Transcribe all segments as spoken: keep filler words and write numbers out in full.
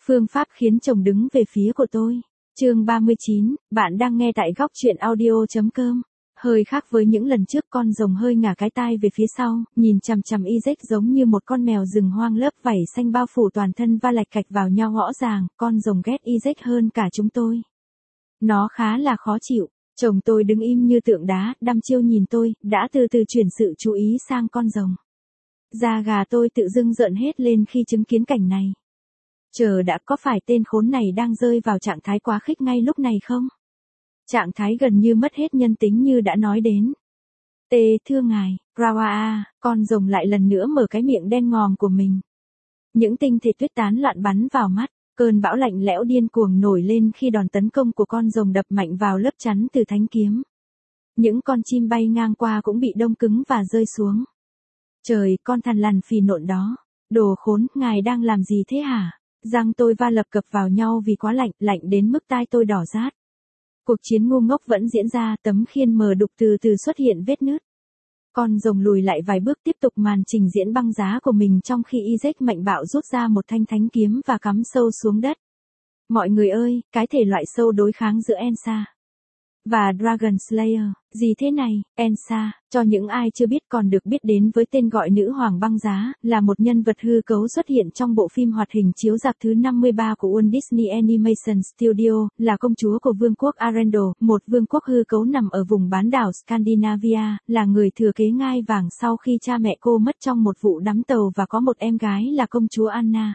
Phương pháp khiến chồng đứng về phía của tôi. Chương ba mươi chín, bạn đang nghe tại góc truyện audio.com. Hơi khác với những lần trước, con rồng hơi ngả cái tai về phía sau, nhìn chằm chằm Isaac giống như một con mèo rừng hoang, lớp vảy xanh bao phủ toàn thân và lạch cạch vào nhau rõ ràng. Con rồng ghét Isaac hơn cả chúng tôi. Nó khá là khó chịu. Chồng tôi đứng im như tượng đá, đăm chiêu nhìn tôi, đã từ từ chuyển sự chú ý sang con rồng. Da gà tôi tự dưng rợn hết lên khi chứng kiến cảnh này. Chờ đã, có phải tên khốn này đang rơi vào trạng thái quá khích ngay lúc này không? Trạng thái gần như mất hết nhân tính như đã nói đến. Tê, thưa ngài, Rawa, con rồng lại lần nữa mở cái miệng đen ngòm của mình. Những tinh thể tuyết tán loạn bắn vào mắt, cơn bão lạnh lẽo điên cuồng nổi lên khi đòn tấn công của con rồng đập mạnh vào lớp chắn từ thánh kiếm. Những con chim bay ngang qua cũng bị đông cứng và rơi xuống. Trời, con thằn lằn phì nộn đó. Đồ khốn, ngài đang làm gì thế hả? Răng tôi va lập cập vào nhau vì quá lạnh, lạnh đến mức tai tôi đỏ rát. Cuộc chiến ngu ngốc vẫn diễn ra, tấm khiên mờ đục từ từ xuất hiện vết nứt. Con rồng lùi lại vài bước tiếp tục màn trình diễn băng giá của mình, trong khi Isaac mạnh bạo rút ra một thanh thánh kiếm và cắm sâu xuống đất. Mọi người ơi, cái thể loại sâu đối kháng giữa Elsa và Dragon Slayer. Gì thế này? Elsa, cho những ai chưa biết, còn được biết đến với tên gọi nữ hoàng băng giá, là một nhân vật hư cấu xuất hiện trong bộ phim hoạt hình chiếu rạp thứ năm mươi ba của Walt Disney Animation Studio, là công chúa của vương quốc Arendelle, một vương quốc hư cấu nằm ở vùng bán đảo Scandinavia, là người thừa kế ngai vàng sau khi cha mẹ cô mất trong một vụ đắm tàu và có một em gái là công chúa Anna.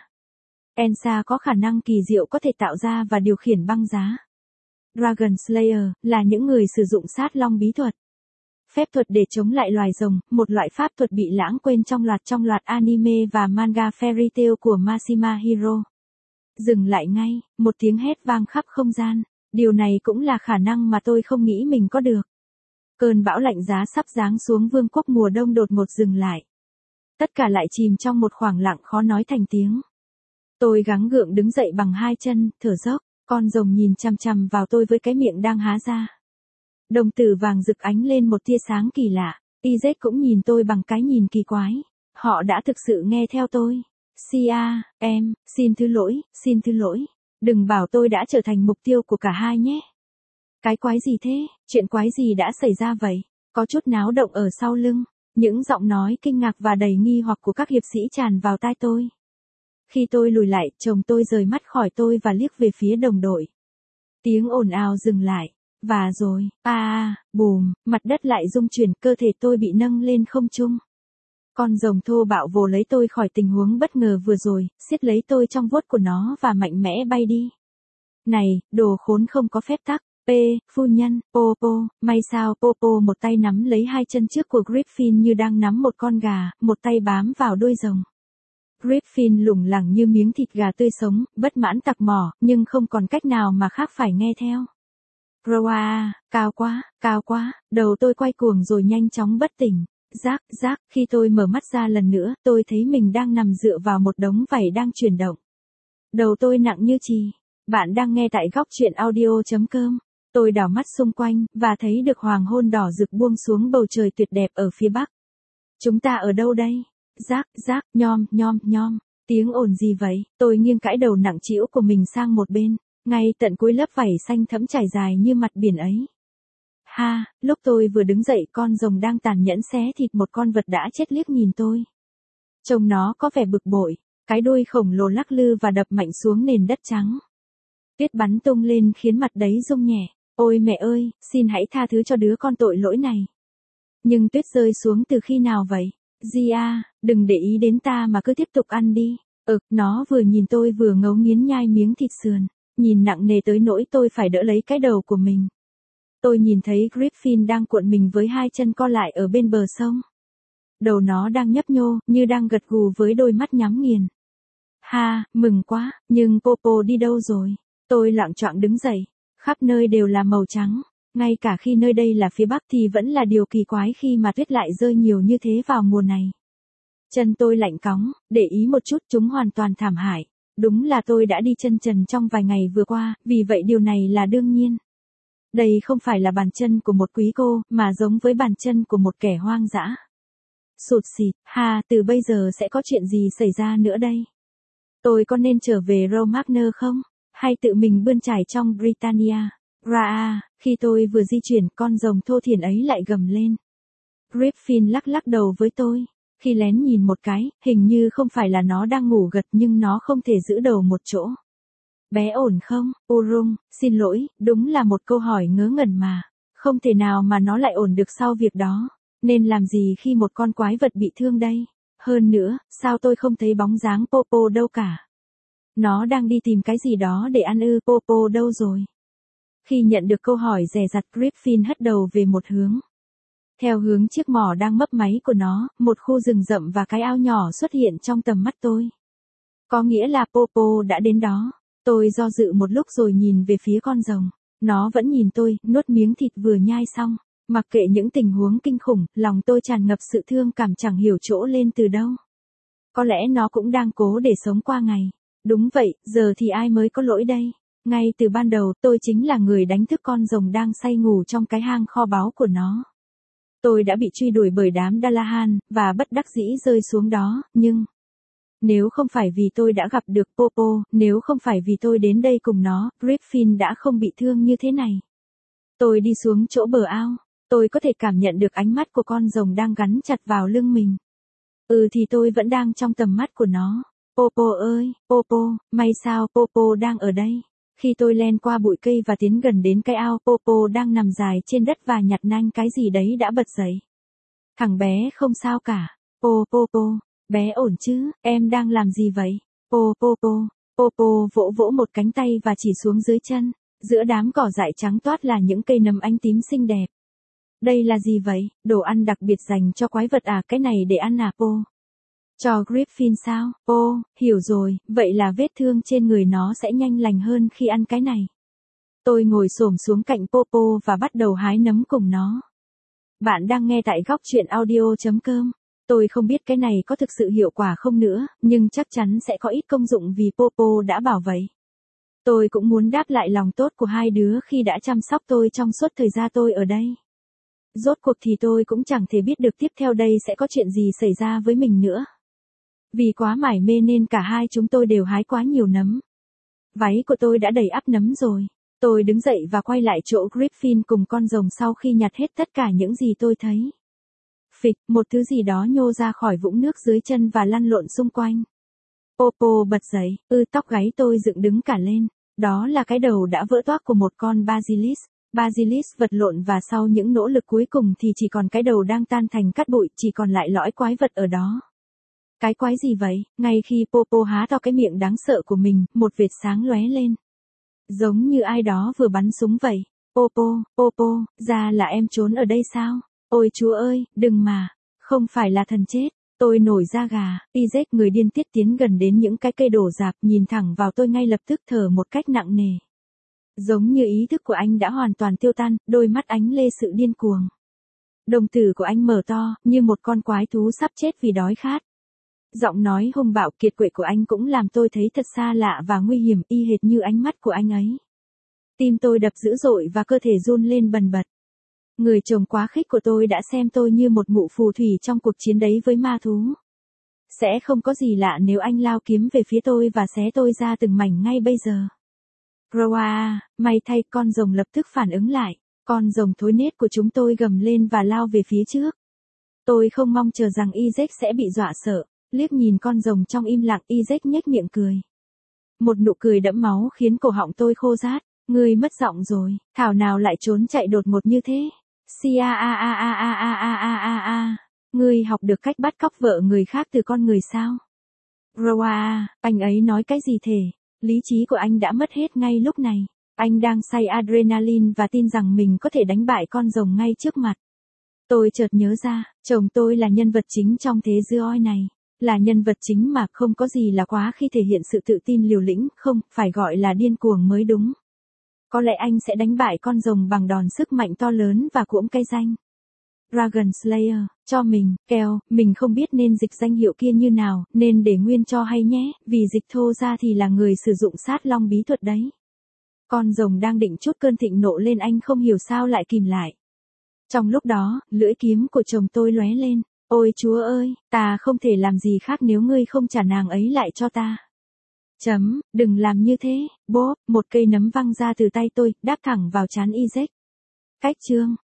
Elsa có khả năng kỳ diệu có thể tạo ra và điều khiển băng giá. Dragon Slayer là những người sử dụng sát long bí thuật. Phép thuật để chống lại loài rồng, một loại pháp thuật bị lãng quên trong loạt trong loạt anime và manga fairy tale của Mashima Hiro. Dừng lại ngay, một tiếng hét vang khắp không gian. Điều này cũng là khả năng mà tôi không nghĩ mình có được. Cơn bão lạnh giá sắp giáng xuống vương quốc mùa đông đột ngột dừng lại. Tất cả lại chìm trong một khoảng lặng khó nói thành tiếng. Tôi gắng gượng đứng dậy bằng hai chân, thở dốc. Con rồng nhìn chằm chằm vào tôi với cái miệng đang há ra. Đồng tử vàng rực ánh lên một tia sáng kỳ lạ. Isaac cũng nhìn tôi bằng cái nhìn kỳ quái. Họ đã thực sự nghe theo tôi. Sia, em, xin thứ lỗi, xin thứ lỗi. Đừng bảo tôi đã trở thành mục tiêu của cả hai nhé. Cái quái gì thế? Chuyện quái gì đã xảy ra vậy? Có chút náo động ở sau lưng. Những giọng nói kinh ngạc và đầy nghi hoặc của các hiệp sĩ tràn vào tai tôi. Khi tôi lùi lại, chồng tôi rời mắt khỏi tôi và liếc về phía đồng đội. Tiếng ồn ào dừng lại. Và rồi, a à, bùm, mặt đất lại rung chuyển, cơ thể tôi bị nâng lên không trung. Con rồng thô bạo vồ lấy tôi khỏi tình huống bất ngờ vừa rồi, siết lấy tôi trong vuốt của nó và mạnh mẽ bay đi. Này, đồ khốn không có phép tắc. P, phu nhân, Popo, may sao Popo một tay nắm lấy hai chân trước của Griffin như đang nắm một con gà, một tay bám vào đuôi rồng. Griffin lủng lẳng như miếng thịt gà tươi sống, bất mãn tặc mỏ, nhưng không còn cách nào mà khác phải nghe theo. Roa, cao quá, cao quá, đầu tôi quay cuồng rồi nhanh chóng bất tỉnh. Rác, rác, khi tôi mở mắt ra lần nữa, tôi thấy mình đang nằm dựa vào một đống vảy đang chuyển động. Đầu tôi nặng như chì. Bạn đang nghe tại góc truyện audio.com. Tôi đảo mắt xung quanh, và thấy được hoàng hôn đỏ rực buông xuống bầu trời tuyệt đẹp ở phía bắc. Chúng ta ở đâu đây? Rác, rác, nhom, nhom, nhom. Tiếng ồn gì vậy? Tôi nghiêng cãi đầu nặng trĩu của mình sang một bên. Ngay tận cuối lớp vảy xanh thẫm trải dài như mặt biển ấy. Ha, lúc tôi vừa đứng dậy, con rồng đang tàn nhẫn xé thịt một con vật đã chết liếc nhìn tôi. Trông nó có vẻ bực bội, cái đuôi khổng lồ lắc lư và đập mạnh xuống nền đất trắng. Tuyết bắn tung lên khiến mặt đấy rung nhẹ. Ôi mẹ ơi, xin hãy tha thứ cho đứa con tội lỗi này. Nhưng tuyết rơi xuống từ khi nào vậy? Gia, đừng để ý đến ta mà cứ tiếp tục ăn đi. Ừ, nó vừa nhìn tôi vừa ngấu nghiến nhai miếng thịt sườn, nhìn nặng nề tới nỗi tôi phải đỡ lấy cái đầu của mình. Tôi nhìn thấy Griffin đang cuộn mình với hai chân co lại ở bên bờ sông. Đầu nó đang nhấp nhô, như đang gật gù với đôi mắt nhắm nghiền. Ha, mừng quá, nhưng Popo đi đâu rồi? Tôi loạng choạng đứng dậy, khắp nơi đều là màu trắng. Ngay cả khi nơi đây là phía bắc thì vẫn là điều kỳ quái khi mà tuyết lại rơi nhiều như thế vào mùa này. Chân tôi lạnh cóng, để ý một chút chúng hoàn toàn thảm hại. Đúng là tôi đã đi chân trần trong vài ngày vừa qua, vì vậy điều này là đương nhiên. Đây không phải là bàn chân của một quý cô, mà giống với bàn chân của một kẻ hoang dã. Sụt xịt, ha, từ bây giờ sẽ có chuyện gì xảy ra nữa đây? Tôi có nên trở về Romagner không? Hay tự mình bươn trải trong Britannia? Ra, khi tôi vừa di chuyển, con rồng thô thiển ấy lại gầm lên. Griffin lắc lắc đầu với tôi. Khi lén nhìn một cái, hình như không phải là nó đang ngủ gật nhưng nó không thể giữ đầu một chỗ. Bé ổn không, Urung, xin lỗi, đúng là một câu hỏi ngớ ngẩn mà. Không thể nào mà nó lại ổn được sau việc đó. Nên làm gì khi một con quái vật bị thương đây? Hơn nữa, sao tôi không thấy bóng dáng Popo đâu cả? Nó đang đi tìm cái gì đó để ăn ư, Popo đâu rồi? Khi nhận được câu hỏi dè dặt, Griffin hất đầu về một hướng. Theo hướng chiếc mỏ đang mấp máy của nó, một khu rừng rậm và cái ao nhỏ xuất hiện trong tầm mắt tôi. Có nghĩa là Popo đã đến đó. Tôi do dự một lúc rồi nhìn về phía con rồng. Nó vẫn nhìn tôi, nuốt miếng thịt vừa nhai xong. Mặc kệ những tình huống kinh khủng, lòng tôi tràn ngập sự thương cảm chẳng hiểu chỗ lên từ đâu. Có lẽ nó cũng đang cố để sống qua ngày. Đúng vậy, giờ thì ai mới có lỗi đây? Ngay từ ban đầu, tôi chính là người đánh thức con rồng đang say ngủ trong cái hang kho báu của nó. Tôi đã bị truy đuổi bởi đám Dalahan, và bất đắc dĩ rơi xuống đó, nhưng... Nếu không phải vì tôi đã gặp được Popo, nếu không phải vì tôi đến đây cùng nó, Griffin đã không bị thương như thế này. Tôi đi xuống chỗ bờ ao. Tôi có thể cảm nhận được ánh mắt của con rồng đang gắn chặt vào lưng mình. Ừ thì tôi vẫn đang trong tầm mắt của nó. Popo ơi, Popo, may sao Popo đang ở đây. Khi tôi len qua bụi cây và tiến gần đến cái ao, Popo đang nằm dài trên đất và nhặt nanh cái gì đấy đã bật dậy. Thằng bé không sao cả. Po Popo, bé ổn chứ, em đang làm gì vậy? Po Popo, Popo vỗ vỗ một cánh tay và chỉ xuống dưới chân. Giữa đám cỏ dại trắng toát là những cây nấm ánh tím xinh đẹp. Đây là gì vậy? Đồ ăn đặc biệt dành cho quái vật à? Cái này để ăn à Po? Cho Griffin sao? Ô, hiểu rồi, vậy là vết thương trên người nó sẽ nhanh lành hơn khi ăn cái này. Tôi ngồi xổm xuống cạnh Popo và bắt đầu hái nấm cùng nó. Bạn đang nghe tại góc truyện audio chấm com. Tôi không biết cái này có thực sự hiệu quả không nữa, nhưng chắc chắn sẽ có ít công dụng vì Popo đã bảo vậy. Tôi cũng muốn đáp lại lòng tốt của hai đứa khi đã chăm sóc tôi trong suốt thời gian tôi ở đây. Rốt cuộc thì tôi cũng chẳng thể biết được tiếp theo đây sẽ có chuyện gì xảy ra với mình nữa. Vì quá mải mê nên cả hai chúng tôi đều hái quá nhiều nấm. Váy của tôi đã đầy ắp nấm rồi. Tôi đứng dậy và quay lại chỗ Griffin cùng con rồng sau khi nhặt hết tất cả những gì tôi thấy. Phịch, một thứ gì đó nhô ra khỏi vũng nước dưới chân và lăn lộn xung quanh. Popo bật dậy, ư tóc gáy tôi dựng đứng cả lên. Đó là cái đầu đã vỡ toác của một con Basilis. Basilis vật lộn và sau những nỗ lực cuối cùng thì chỉ còn cái đầu đang tan thành cát bụi, chỉ còn lại lõi quái vật ở đó. Cái quái gì vậy? Ngay khi Popo há to cái miệng đáng sợ của mình, một vệt sáng lóe lên. Giống như ai đó vừa bắn súng vậy. Popo, Popo, ra là em trốn ở đây sao? Ôi chúa ơi, đừng mà. Không phải là thần chết. Tôi nổi da gà. Isaac người điên tiết tiến gần đến những cái cây đổ rạp, nhìn thẳng vào tôi ngay lập tức thở một cách nặng nề. Giống như ý thức của anh đã hoàn toàn tiêu tan, đôi mắt ánh lê sự điên cuồng. Đồng tử của anh mở to, như một con quái thú sắp chết vì đói khát. Giọng nói hung bạo kiệt quệ của anh cũng làm tôi thấy thật xa lạ và nguy hiểm y hệt như ánh mắt của anh ấy. Tim tôi đập dữ dội và cơ thể run lên bần bật. Người chồng quá khích của tôi đã xem tôi như một mụ phù thủy trong cuộc chiến đấy với ma thú. Sẽ không có gì lạ nếu anh lao kiếm về phía tôi và xé tôi ra từng mảnh ngay bây giờ. Roa, may thay, con rồng lập tức phản ứng lại. Con rồng thối nết của chúng tôi gầm lên và lao về phía trước. Tôi không mong chờ rằng Isaac sẽ bị dọa sợ. Liếc nhìn con rồng trong im lặng, Isaac nhếch miệng cười. Một nụ cười đẫm máu khiến cổ họng tôi khô rát. Ngươi mất giọng rồi, thảo nào lại trốn chạy đột ngột như thế. Si a a a a a a a a a a. Ngươi học được cách bắt cóc vợ người khác từ con người sao? Roa, anh ấy nói cái gì thể? Lý trí của anh đã mất hết ngay lúc này. Anh đang say adrenaline và tin rằng mình có thể đánh bại con rồng ngay trước mặt. Tôi chợt nhớ ra, chồng tôi là nhân vật chính trong thế giới này. Là nhân vật chính mà không có gì là quá khi thể hiện sự tự tin liều lĩnh, không, phải gọi là điên cuồng mới đúng. Có lẽ anh sẽ đánh bại con rồng bằng đòn sức mạnh to lớn và cuỗm cái danh Dragon Slayer, cho mình, kèo, mình không biết nên dịch danh hiệu kia như nào, nên để nguyên cho hay nhé, vì dịch thô ra thì là người sử dụng sát long bí thuật đấy. Con rồng đang định chút cơn thịnh nộ lên, anh không hiểu sao lại kìm lại. Trong lúc đó, lưỡi kiếm của chồng tôi lóe lên. Ôi chúa ơi, ta không thể làm gì khác nếu ngươi không trả nàng ấy lại cho ta. Chấm, đừng làm như thế, bốp, một cây nấm văng ra từ tay tôi, đáp thẳng vào trán Isaac. Cách chương.